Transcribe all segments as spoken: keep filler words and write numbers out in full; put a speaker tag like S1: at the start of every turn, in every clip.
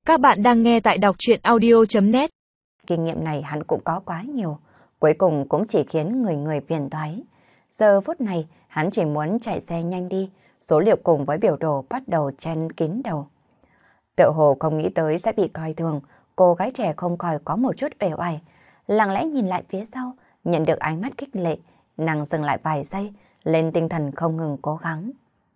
S1: Các bạn đang nghe tại đọc truyện audio chấm net.
S2: Kinh nghiệm này hắn cũng có quá nhiều, cuối cùng cũng chỉ khiến người người phiền toái. Giờ phút này, hắn chỉ muốn chạy xe nhanh đi, số liệu cùng với biểu đồ bắt đầu chen kín đầu. Tựa hồ không nghĩ tới sẽ bị coi thường, cô gái trẻ không khỏi có một chút uể oải, lặng lẽ nhìn lại phía sau, nhận được ánh mắt khích lệ, nàng dừng lại vài giây, lên tinh thần không ngừng cố gắng.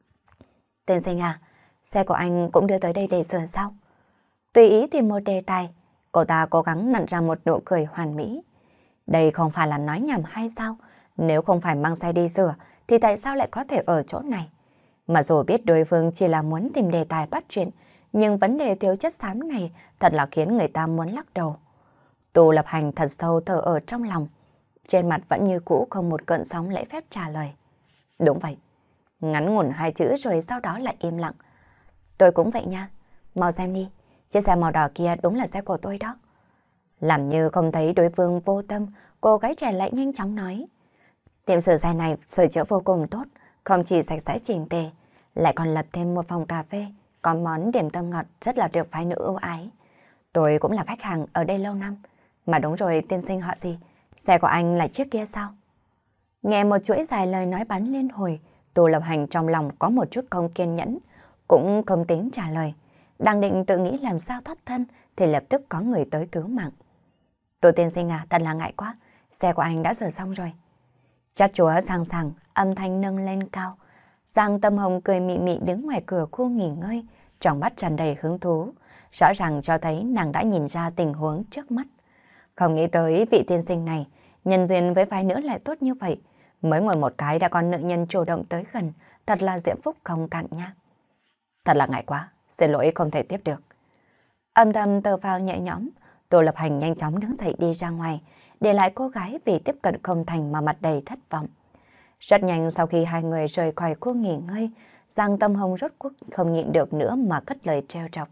S2: Tiên sinh à, xe của anh cũng đưa tới đây để sửa sao? Tùy ý tìm một đề tài, cô ta cố gắng nặn ra một nụ cười hoàn mỹ. Đây không phải là nói nhảm hay sao? Nếu không phải mang xe đi sửa, thì tại sao lại có thể ở chỗ này? Mà dù biết đối phương chỉ là muốn tìm đề tài bắt chuyện, nhưng vấn đề thiếu chất xám này thật là khiến người ta muốn lắc đầu. Tô Lập Hành thật sâu thở ở trong lòng, trên mặt vẫn như cũ không một cơn sóng lễ phép trả lời. Đúng vậy. Ngắn ngủn hai chữ rồi sau đó lại im lặng. Tôi cũng vậy nha, mau xem đi. Chiếc xe màu đỏ kia đúng là xe của tôi đó. Làm như không thấy đối phương vô tâm, cô gái trẻ lại nhanh chóng nói. Tiệm sửa xe này sửa chữa vô cùng tốt, không chỉ sạch sẽ chỉnh tề, lại còn lập thêm một phòng cà phê, có món điểm tâm ngọt rất là được phái nữ ưu ái. Tôi cũng là khách hàng ở đây lâu năm. Mà đúng rồi, tiên sinh họ gì? Xe của anh là chiếc kia sao? Nghe một chuỗi dài lời nói bắn liên hồi, Tô Lập Hành trong lòng có một chút không kiên nhẫn, cũng không tính trả lời. Đang định tự nghĩ làm sao thoát thân thì lập tức có người tới cứu mạng. Tô tiên sinh à, thật là ngại quá, xe của anh đã sửa xong rồi. Chát chúa sàng sàng, âm thanh nâng lên cao. Giang Tâm Hồng cười mị mị đứng ngoài cửa khu nghỉ ngơi, trong mắt tràn đầy hứng thú, rõ ràng cho thấy nàng đã nhìn ra tình huống trước mắt. Không nghĩ tới vị tiên sinh này, nhân duyên với phái nữ lại tốt như vậy. Mới ngồi một cái đã có nữ nhân chủ động tới gần, thật là diễm phúc không cạn nha. Thật là ngại quá, xin lỗi không thể tiếp được. Âm thầm tờ phào nhẹ nhõm, Tô Lập Hành nhanh chóng đứng dậy đi ra ngoài, để lại cô gái vì tiếp cận không thành mà mặt đầy thất vọng. Rất nhanh sau khi hai người rời khỏi khu nghỉ ngơi, Giang Tâm Hồng rốt cuộc không nhịn được nữa mà cất lời trêu chọc.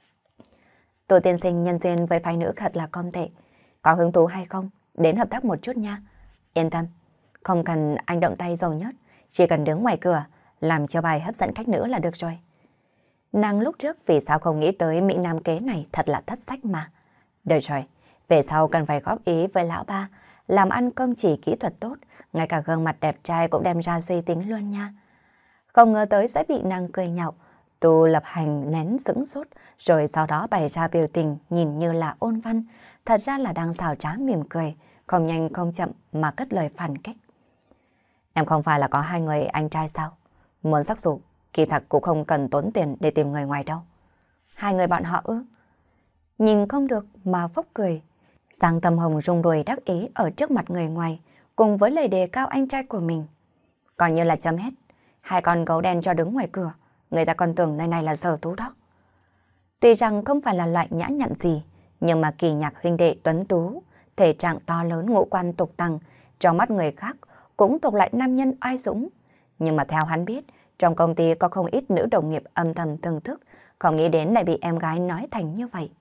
S2: Tô tiên sinh nhân duyên với phái nữ thật là không tệ. Có hứng thú hay không? Đến hợp tác một chút nha. Yên tâm, không cần anh động tay dầu nhất, chỉ cần đứng ngoài cửa, làm cho bài hấp dẫn khách nữ là được rồi. Nàng lúc trước vì sao không nghĩ tới Mỹ Nam kế này thật là thất sách mà. Được rồi, về sau cần phải góp ý với lão ba, làm ăn công chỉ kỹ thuật tốt, ngay cả gương mặt đẹp trai cũng đem ra suy tính luôn nha. Không ngờ tới sẽ bị nàng cười nhạo, Tô Lập Hành nén sững sốt, rồi sau đó bày ra biểu tình nhìn như là ôn văn, thật ra là đang xảo trá mỉm cười, không nhanh không chậm mà cất lời phản kích. Em không phải là có hai người anh trai sao? Muốn sắc dụ, kỳ thật cũng không cần tốn tiền để tìm người ngoài đâu. Hai người bọn họ ư? Nhìn không được mà phốc cười. Giang Tâm Hồng rung đuôi đắc ý ở trước mặt người ngoài, cùng với lời đề cao anh trai của mình. Coi như là chấm hết, hai con gấu đen cho đứng ngoài cửa, người ta còn tưởng nơi này là sở thú đó. Tuy rằng không phải là loại nhã nhặn gì, nhưng mà Kỳ Nhạc huynh đệ tuấn tú, thể trạng to lớn ngũ quan tục tăng, trong mắt người khác cũng thuộc loại nam nhân oai dũng. Nhưng mà theo hắn biết, trong công ty có không ít nữ đồng nghiệp âm thầm thưởng thức, không nghĩ đến lại bị em gái nói thành như vậy.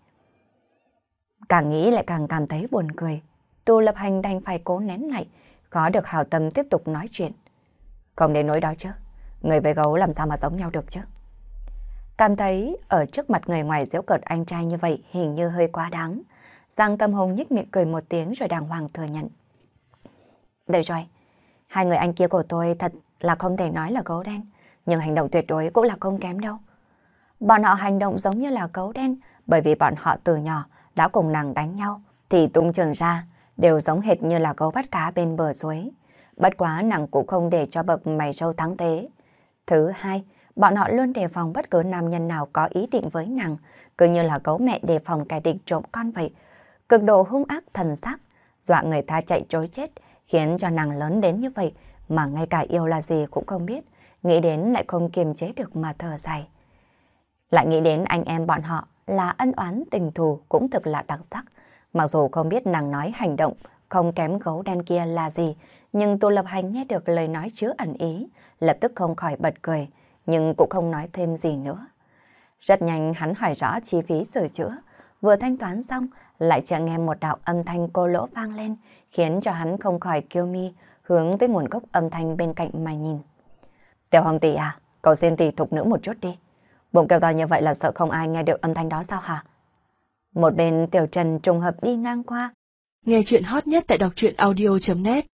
S2: Càng nghĩ lại càng cảm thấy buồn cười. Tô Lập Hành đành phải cố nén lại, khó được hảo tâm tiếp tục nói chuyện. Không đến nỗi đó chứ, người với gấu làm sao mà giống nhau được chứ. Cảm thấy ở trước mặt người ngoài giễu cợt anh trai như vậy hình như hơi quá đáng. Giang Tâm Hồng nhếch miệng cười một tiếng rồi đàng hoàng thừa nhận. Được rồi, hai người anh kia của tôi thật là không thể nói là gấu đen, nhưng hành động tuyệt đối cũng là không kém đâu. Bọn họ hành động giống như là gấu đen bởi vì bọn họ từ nhỏ đã cùng nàng đánh nhau, thì tung trường ra đều giống hệt như là gấu bắt cá bên bờ suối. Bất quá nàng cũng không để cho bậc mày râu thắng thế. Thứ hai, bọn họ luôn đề phòng bất cứ nam nhân nào có ý định với nàng, cứ như là gấu mẹ đề phòng kẻ địch trộm con vậy. Cực độ hung ác thần sắc, dọa người ta chạy trối chết, khiến cho nàng lớn đến như vậy mà ngay cả yêu là gì cũng không biết, nghĩ đến lại không kiềm chế được mà thở dài. Lại nghĩ đến anh em bọn họ là ân oán tình thù cũng thực là đặc sắc. Mặc dù không biết nàng nói hành động không kém gấu đen kia là gì, nhưng Tô Lập Hành nghe được lời nói chứa ẩn ý, lập tức không khỏi bật cười, nhưng cũng không nói thêm gì nữa. Rất nhanh hắn hỏi rõ chi phí sửa chữa, vừa thanh toán xong lại chợt nghe một đạo âm thanh cô lỗ vang lên, khiến cho hắn không khỏi kiêu mi, hướng tới nguồn gốc âm thanh bên cạnh mà nhìn. Tiểu Hồng tỷ à, cậu xin tỷ thục nữ một chút đi. Bụng kêu to như vậy là sợ không ai nghe được âm thanh đó sao hả? Một bên Tiểu Trần trùng hợp đi ngang qua.
S1: Nghe chuyện hot nhất tại đọc truyện audio chấm net